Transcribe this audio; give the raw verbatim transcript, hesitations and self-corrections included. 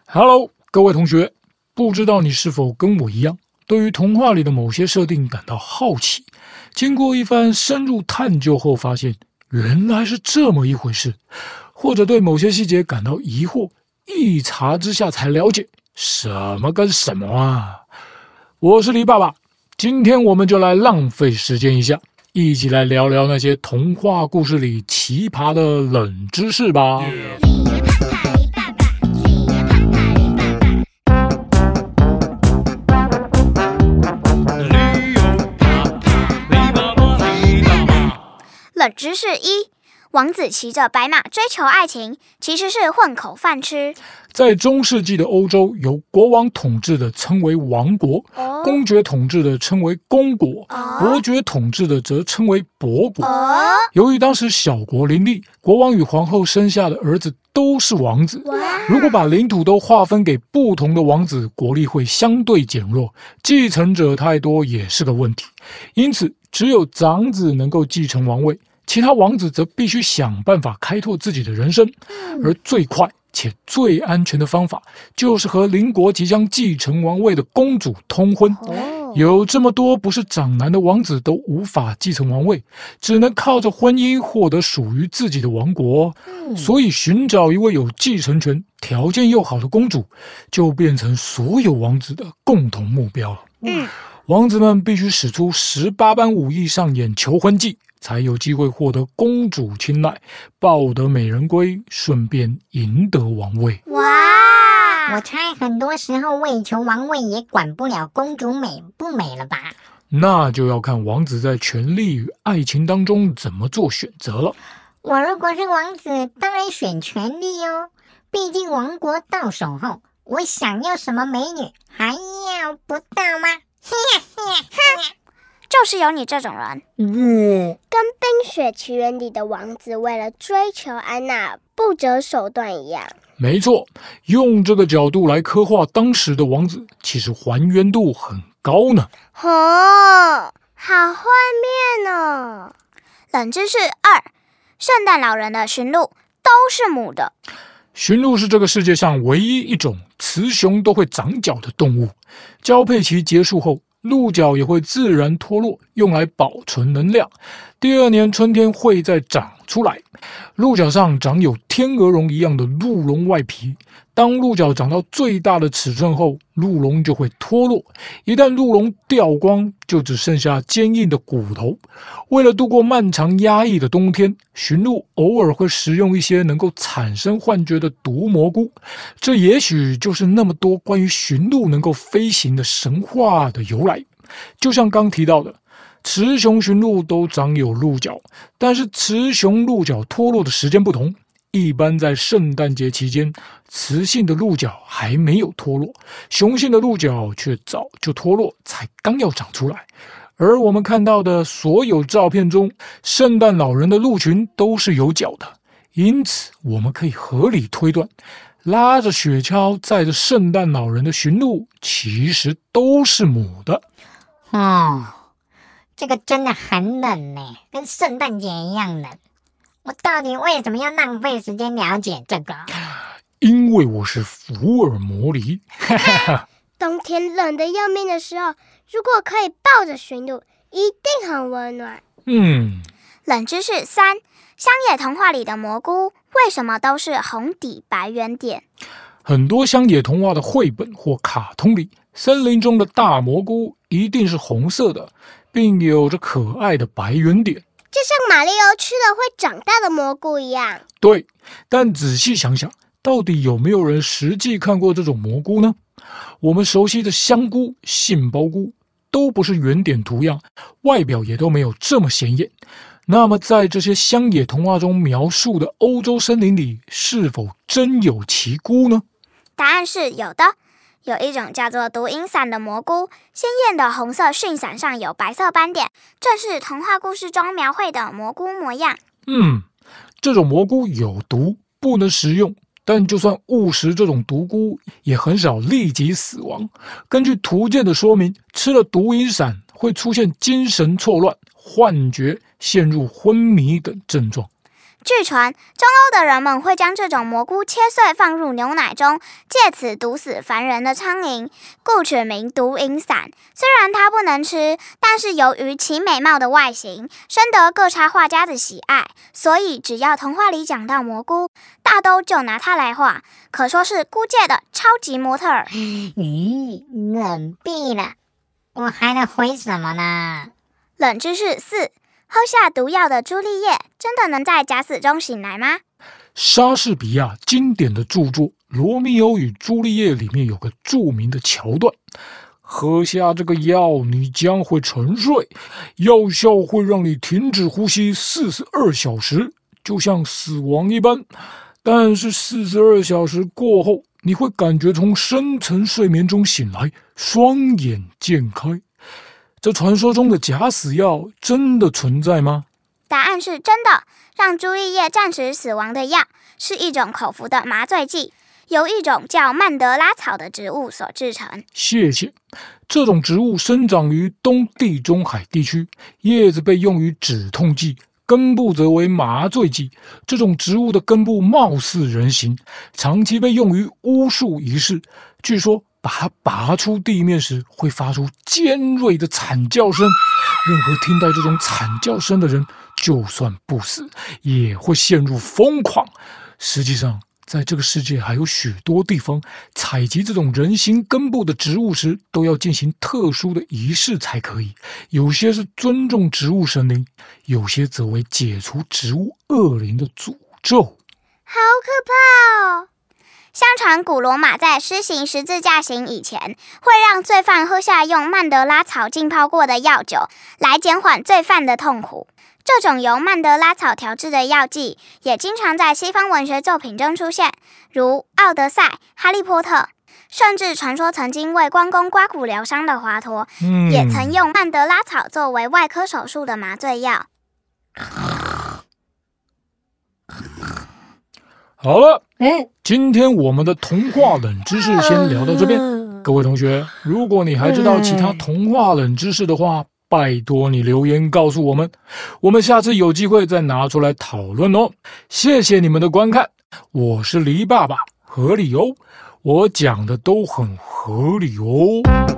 Hello， 各位同学，不知道你是否跟我一样，对于童话里的某些设定感到好奇？经过一番深入探究后，发现原来是这么一回事，或者对某些细节感到疑惑，一查之下才了解什么跟什么啊！我是黎爸爸，今天我们就来浪费时间一下，一起来聊聊那些童话故事里奇葩的冷知识吧。 冷知识一：王子骑着白马追求爱情，其实是混口饭吃。 在中世纪的欧洲，由国王统治的称为王国， 哦、 公爵统治的称为公国， 哦、 伯爵统治的则称为伯国。 哦、 由于当时小国林立，国王与皇后生下的儿子都是王子，如果把领土都划分给不同的王子，国力会相对减弱，继承者太多也是个问题。因此，只有长子能够继承王位，其他王子则必须想办法开拓自己的人生，而最快且最安全的方法就是和邻国即将继承王位的公主通婚。有这么多不是长男的王子都无法继承王位，只能靠着婚姻获得属于自己的王国，所以寻找一位有继承权、条件又好的公主，就变成所有王子的共同目标了。 嗯， 王子们必须使出十八般武艺上演求婚计，才有机会获得公主青睐，抱得美人归，顺便赢得王位。 哇！ 我猜很多时候为求王位也管不了公主美不美了吧？ 那就要看王子在权力与爱情当中怎么做选择了。 我如果是王子，当然选权力哦。毕竟王国到手后，我想要什么美女还要不到吗？ 就是有你这种人。 嗯， 跟《冰雪奇缘》里的王子为了追求安娜不择手段一样。 没错，用这个角度来刻画当时的王子，其实还原度很高呢。 哦，好画面哦！ 冷知识二：圣诞老人的驯鹿都是母的。 驯鹿是这个世界上唯一一种雌雄都会长角的动物，交配期结束后，鹿角也会自然脱落，用来保存能量。第二年春天会再长出来。鹿角上长有天鹅绒一样的鹿茸外皮，当鹿角长到最大的尺寸后，鹿茸就会脱落。一旦鹿茸掉光，就只剩下坚硬的骨头。为了度过漫长压抑的冬天，驯鹿偶尔会食用一些能够产生幻觉的毒蘑菇。这也许就是那么多关于驯鹿能够飞行的神话的由来。就像刚提到的，雌雄驯鹿都长有鹿角，但是雌雄鹿角脱落的时间不同。一般在圣诞节期间，雌性的鹿角还没有脱落，雄性的鹿角却早就脱落，才刚要长出来。而我们看到的所有照片中，圣诞老人的鹿群都是有角的，因此我们可以合理推断，拉着雪橇载着圣诞老人的驯鹿其实都是母的。 哦，这个真的很冷呢，跟圣诞节一样冷。我到底为什么要浪费时间了解这个？ 因为我是福尔摩黎。 冬天冷得要命的时候，如果可以抱着驯鹿，一定很温暖。 嗯。 冷知识三：乡野童话里的蘑菇为什么都是红底白圆点？ 很多乡野童话的绘本或卡通里，森林中的大蘑菇一定是红色的，并有着可爱的白圆点， 就像马里奥吃了会长大的蘑菇一样。 对，但仔细想想，到底有没有人实际看过这种蘑菇呢？我们熟悉的香菇、杏鲍菇都不是圆点图样，外表也都没有这么显眼。那么在这些乡野童话中描述的欧洲森林里，是否真有其菇呢？ 答案是有的。有一种叫做毒蝇伞的蘑菇，鲜艳的红色蕈伞上有白色斑点，正是童话故事中描绘的蘑菇模样。 嗯，这种蘑菇有毒，不能食用，但就算误食这种毒菇，也很少立即死亡。根据图鉴的说明，吃了毒蝇伞会出现精神错乱、幻觉、陷入昏迷等症状。 据传，中欧的人们会将这种蘑菇切碎放入牛奶中，借此毒死烦人的苍蝇，故取名毒蝇伞。虽然它不能吃，但是由于其美貌的外形，深得各插画家的喜爱，所以只要童话里讲到蘑菇，大都就拿它来画，可说是菇界的超级模特儿。 咦，冷毙了！我还能回什么呢？ 冷知识四：喝下毒药的朱丽叶真的能在假死中醒来吗？ 莎士比亚经典的著作《罗密欧与朱丽叶》里面有个著名的桥段：喝下这个药，你将会沉睡，药效会让你停止呼吸四十二小时，就像死亡一般。但是四十二小时过后，你会感觉从深层睡眠中醒来，双眼渐开。这传说中的假死药真的存在吗？ 答案是真的。让朱丽叶暂时死亡的药是一种口服的麻醉剂，由一种叫曼德拉草的植物所制成。 谢谢。这种植物生长于东地中海地区，叶子被用于止痛剂，根部则为麻醉剂。这种植物的根部貌似人形，长期被用于巫术仪式。据说把它拔出地面时会发出尖锐的惨叫声，任何听到这种惨叫声的人，就算不死也会陷入疯狂。实际上在这个世界还有许多地方，采集这种人形根部的植物时都要进行特殊的仪式才可以，有些是尊重植物神灵，有些则为解除植物恶灵的诅咒。 好可怕哦！相传古罗马在施行十字架刑以前，会让罪犯喝下用曼德拉草浸泡过的药酒，来减缓罪犯的痛苦。这种由曼德拉草调制的药剂，也经常在西方文学作品中出现，如《奥德赛》《哈利波特》，甚至传说曾经为关公刮骨疗伤的华佗，嗯、也曾用曼德拉草作为外科手术的麻醉药。 好了，今天我们的童话冷知识先聊到这边。各位同学，如果你还知道其他童话冷知识的话，拜托你留言告诉我们，我们下次有机会再拿出来讨论哦。谢谢你们的观看，我是黎爸爸，合理哦，我讲的都很合理哦。